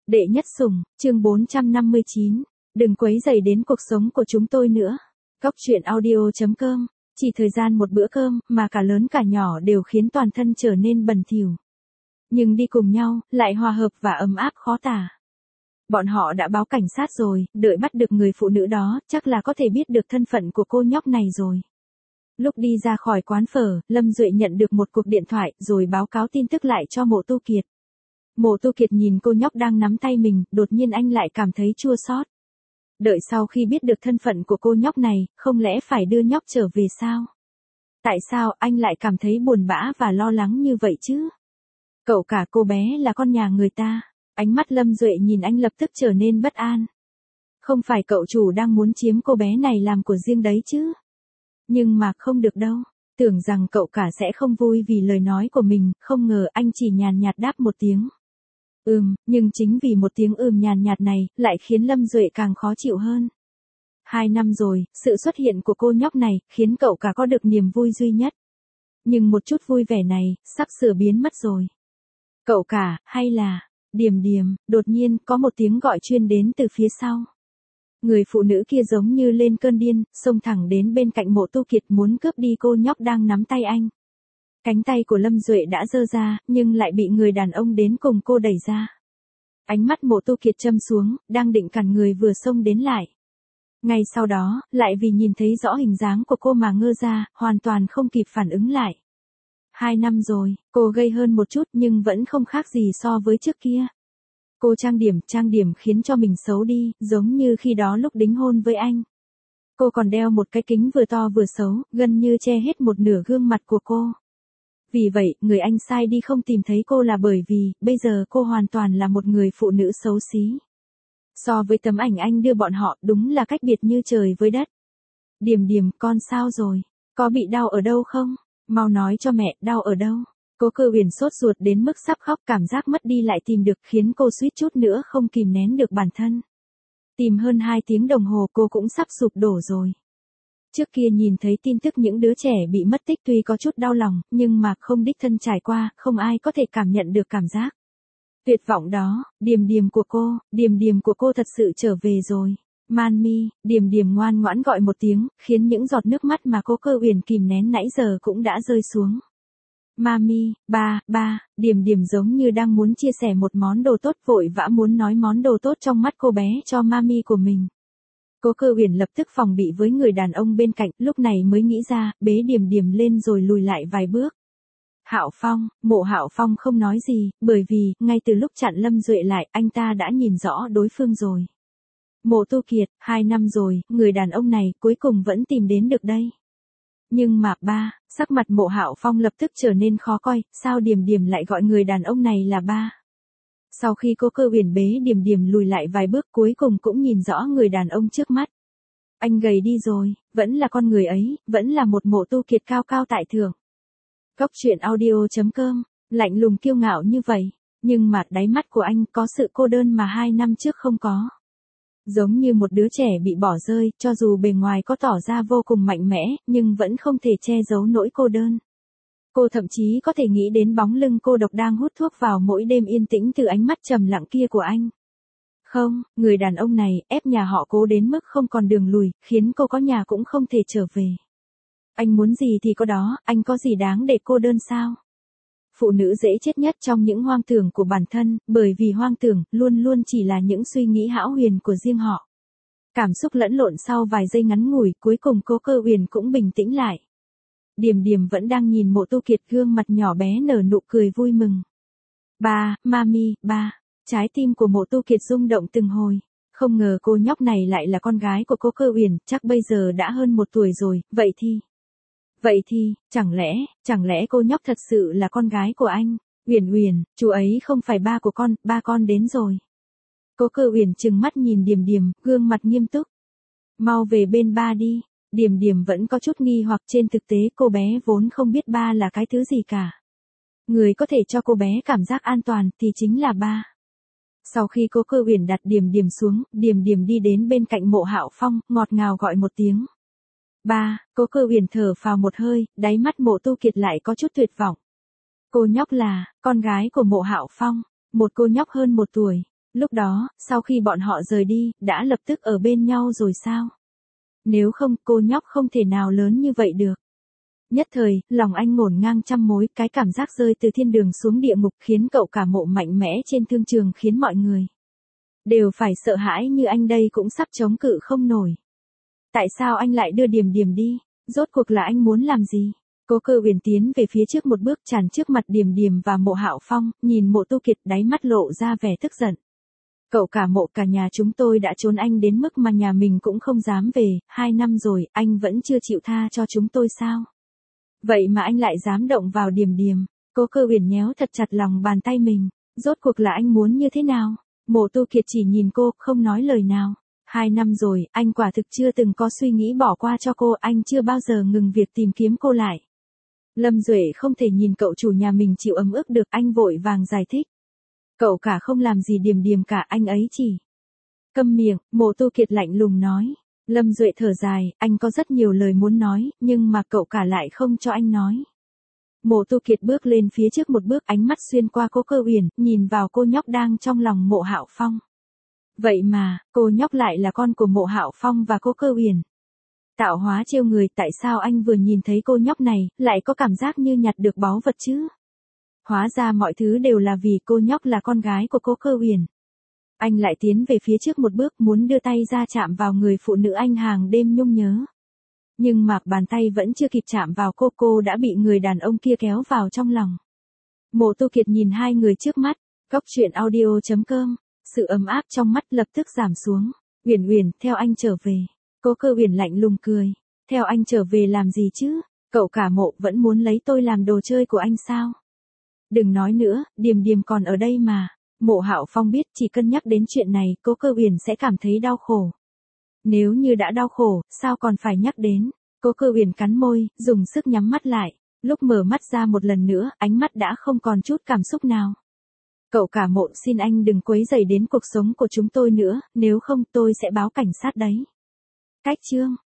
Đệ nhất sủng, chương 459. Đừng quấy rầy đến cuộc sống của chúng tôi nữa. Góc truyện audio.com. Chỉ thời gian một bữa cơm mà cả lớn cả nhỏ đều khiến toàn thân trở nên bẩn thỉu. Nhưng đi cùng nhau, lại hòa hợp và ấm áp khó tả. Bọn họ đã báo cảnh sát rồi, đợi bắt được người phụ nữ đó, chắc là có thể biết được thân phận của cô nhóc này rồi. Lúc đi ra khỏi quán phở, Lâm Duệ nhận được một cuộc điện thoại rồi báo cáo tin tức lại cho Mộ Tu Kiệt. Mộ Tu Kiệt nhìn cô nhóc đang nắm tay mình, đột nhiên anh lại cảm thấy chua xót. Đợi sau khi biết được thân phận của cô nhóc này, không lẽ phải đưa nhóc trở về sao? Tại sao anh lại cảm thấy buồn bã và lo lắng như vậy chứ? Cậu cả cô bé là con nhà người ta. Ánh mắt Lâm Duệ nhìn anh lập tức trở nên bất an. Không phải cậu chủ đang muốn chiếm cô bé này làm của riêng đấy chứ? Nhưng mà không được đâu. Tưởng rằng cậu cả sẽ không vui vì lời nói của mình, không ngờ anh chỉ nhàn nhạt đáp một tiếng. Nhưng chính vì một tiếng nhàn nhạt này, lại khiến Lâm Duệ càng khó chịu hơn. 2 năm rồi, sự xuất hiện của cô nhóc này, khiến cậu cả có được niềm vui duy nhất. Nhưng một chút vui vẻ này, sắp sửa biến mất rồi. Cậu cả, hay là... Điềm Điềm, đột nhiên, có một tiếng gọi truyền đến từ phía sau. Người phụ nữ kia giống như lên cơn điên, xông thẳng đến bên cạnh Mộ Tu Kiệt muốn cướp đi cô nhóc đang nắm tay anh. Cánh tay của Lâm Duệ đã giơ ra, nhưng lại bị người đàn ông đến cùng cô đẩy ra. Ánh mắt Mộ Tu Kiệt châm xuống, đang định cản người vừa xông đến lại. Ngay sau đó, lại vì nhìn thấy rõ hình dáng của cô mà ngơ ra, hoàn toàn không kịp phản ứng lại. 2 năm rồi, cô gầy hơn một chút nhưng vẫn không khác gì so với trước kia. Cô trang điểm khiến cho mình xấu đi, giống như khi đó lúc đính hôn với anh. Cô còn đeo một cái kính vừa to vừa xấu, gần như che hết một nửa gương mặt của cô. Vì vậy, người anh sai đi không tìm thấy cô là bởi vì, bây giờ cô hoàn toàn là một người phụ nữ xấu xí. So với tấm ảnh anh đưa bọn họ, đúng là cách biệt như trời với đất. Điềm Điềm, con sao rồi? Có bị đau ở đâu không? Mau nói cho mẹ, đau ở đâu? Cố Cơ Uyển sốt ruột đến mức sắp khóc, cảm giác mất đi lại tìm được khiến cô suýt chút nữa không kìm nén được bản thân. Tìm hơn 2 tiếng đồng hồ cô cũng sắp sụp đổ rồi. Trước kia nhìn thấy tin tức những đứa trẻ bị mất tích tuy có chút đau lòng, nhưng mà không đích thân trải qua, không ai có thể cảm nhận được cảm giác tuyệt vọng đó. Điềm Điềm của cô thật sự trở về rồi. Mami, Điềm Điềm ngoan ngoãn gọi một tiếng, khiến những giọt nước mắt mà Cố Cơ Uyển kìm nén nãy giờ cũng đã rơi xuống. Mami, ba, Điềm Điềm giống như đang muốn chia sẻ một món đồ tốt, vội vã muốn nói món đồ tốt trong mắt cô bé cho mami của mình. Cố Cơ Uyển lập tức phòng bị với người đàn ông bên cạnh, lúc này mới nghĩ ra, bế Điềm Điềm lên rồi lùi lại vài bước. Mộ Hạo Phong không nói gì, bởi vì, ngay từ lúc chặn Lâm Duệ lại, anh ta đã nhìn rõ đối phương rồi. Mộ Tu Kiệt, 2 năm rồi, người đàn ông này cuối cùng vẫn tìm đến được đây. Nhưng mà ba, sắc mặt Mộ Hạo Phong lập tức trở nên khó coi, sao Điềm Điềm lại gọi người đàn ông này là ba? Sau khi Cố Cơ Uyển bế Điềm Điềm lùi lại vài bước cuối cùng cũng nhìn rõ người đàn ông trước mắt. Anh gầy đi rồi, vẫn là con người ấy, vẫn là một Mộ Tu Kiệt cao cao tại thượng. Góc truyện audio.com, lạnh lùng kiêu ngạo như vậy, nhưng mà đáy mắt của anh có sự cô đơn mà 2 năm trước không có. Giống như một đứa trẻ bị bỏ rơi, cho dù bề ngoài có tỏ ra vô cùng mạnh mẽ, nhưng vẫn không thể che giấu nỗi cô đơn. Cô thậm chí có thể nghĩ đến bóng lưng cô độc đang hút thuốc vào mỗi đêm yên tĩnh từ ánh mắt trầm lặng kia của anh. Không, người đàn ông này ép nhà họ Cố đến mức không còn đường lùi, khiến cô có nhà cũng không thể trở về. Anh muốn gì thì có đó, anh có gì đáng để cô đơn sao? Phụ nữ dễ chết nhất trong những hoang tưởng của bản thân, bởi vì hoang tưởng luôn luôn chỉ là những suy nghĩ hão huyền của riêng họ. Cảm xúc lẫn lộn sau vài giây ngắn ngủi, cuối cùng Cố Cơ Uyển cũng bình tĩnh lại. Điềm Điềm vẫn đang nhìn Mộ Tu Kiệt, gương mặt nhỏ bé nở nụ cười vui mừng. Ba, mami, ba. Trái tim của Mộ Tu Kiệt rung động từng hồi. Không ngờ cô nhóc này lại là con gái của Cố Cơ Uyển, chắc bây giờ đã hơn 1 tuổi rồi, vậy thì, chẳng lẽ cô nhóc thật sự là con gái của anh? Uyển, chú ấy không phải ba của con, ba con đến rồi. Cố Cơ Uyển trừng mắt nhìn Điềm Điềm, gương mặt nghiêm túc. Mau về bên ba đi. Điềm Điềm vẫn có chút nghi hoặc, trên thực tế cô bé vốn không biết ba là cái thứ gì cả. Người có thể cho cô bé cảm giác an toàn thì chính là ba. Sau khi Cố Cơ Uyển đặt Điềm Điềm xuống, Điềm Điềm đi đến bên cạnh Mộ Hạo Phong, ngọt ngào gọi một tiếng. Ba, Cố Cơ Uyển thở phào một hơi, đáy mắt Mộ Tu Kiệt lại có chút tuyệt vọng. Cô nhóc là con gái của Mộ Hạo Phong, một cô nhóc hơn 1 tuổi. Lúc đó, sau khi bọn họ rời đi, đã lập tức ở bên nhau rồi sao? Nếu không, cô nhóc không thể nào lớn như vậy được. Nhất thời, lòng anh ngổn ngang trăm mối, cái cảm giác rơi từ thiên đường xuống địa ngục khiến cậu cả mộ mạnh mẽ trên thương trường khiến mọi người đều phải sợ hãi như anh đây cũng sắp chống cự không nổi. Tại sao anh lại đưa Điềm Điềm đi? Rốt cuộc là anh muốn làm gì? Cố Cơ Uyển tiến về phía trước một bước chắn trước mặt Điềm Điềm và Mộ Hạo Phong, nhìn Mộ Tu Kiệt đáy mắt lộ ra vẻ tức giận. Cậu cả Mộ, cả nhà chúng tôi đã trốn anh đến mức mà nhà mình cũng không dám về, 2 năm rồi, anh vẫn chưa chịu tha cho chúng tôi sao? Vậy mà anh lại dám động vào Điềm Điềm. Cố Cơ Uyển nhéo thật chặt lòng bàn tay mình. Rốt cuộc là anh muốn như thế nào? Mộ Tu Kiệt chỉ nhìn cô, không nói lời nào. 2 năm rồi, anh quả thực chưa từng có suy nghĩ bỏ qua cho cô, anh chưa bao giờ ngừng việc tìm kiếm cô lại. Lâm Duệ không thể nhìn cậu chủ nhà mình chịu ấm ức được, anh vội vàng giải thích. Cậu cả không làm gì Điềm Điềm cả, anh ấy chỉ. Câm miệng, Mộ Tu Kiệt lạnh lùng nói. Lâm Duệ thở dài, anh có rất nhiều lời muốn nói, nhưng mà cậu cả lại không cho anh nói. Mộ Tu Kiệt bước lên phía trước một bước, ánh mắt xuyên qua Cố Cơ Uyển, nhìn vào cô nhóc đang trong lòng Mộ Hạo Phong. Vậy mà, cô nhóc lại là con của Mộ Hạo Phong và Cố Cơ Uyển. Tạo hóa trêu người, tại sao anh vừa nhìn thấy cô nhóc này, lại có cảm giác như nhặt được báu vật chứ? Hóa ra mọi thứ đều là vì cô nhóc là con gái của Cố Cơ Uyển. Anh lại tiến về phía trước một bước, muốn đưa tay ra chạm vào người phụ nữ anh hàng đêm nhung nhớ. Nhưng mà bàn tay vẫn chưa kịp chạm vào cô đã bị người đàn ông kia kéo vào trong lòng. Mộ Tu Kiệt nhìn hai người trước mắt, Cóc Truyện Audio.com, sự ấm áp trong mắt lập tức giảm xuống. Uyển Uyển, theo anh trở về. Cố Cơ Uyển lạnh lùng cười. Theo anh trở về làm gì chứ? Cậu cả Mộ vẫn muốn lấy tôi làm đồ chơi của anh sao? Đừng nói nữa, Điềm Điềm còn ở đây mà. Mộ Hạo Phong biết chỉ cân nhắc đến chuyện này, Cố Cơ Uyển sẽ cảm thấy đau khổ. Nếu như đã đau khổ, sao còn phải nhắc đến? Cố Cơ Uyển cắn môi, dùng sức nhắm mắt lại. Lúc mở mắt ra một lần nữa, ánh mắt đã không còn chút cảm xúc nào. Cậu cả Mộ, xin anh đừng quấy rầy đến cuộc sống của chúng tôi nữa, nếu không tôi sẽ báo cảnh sát đấy. Cách chương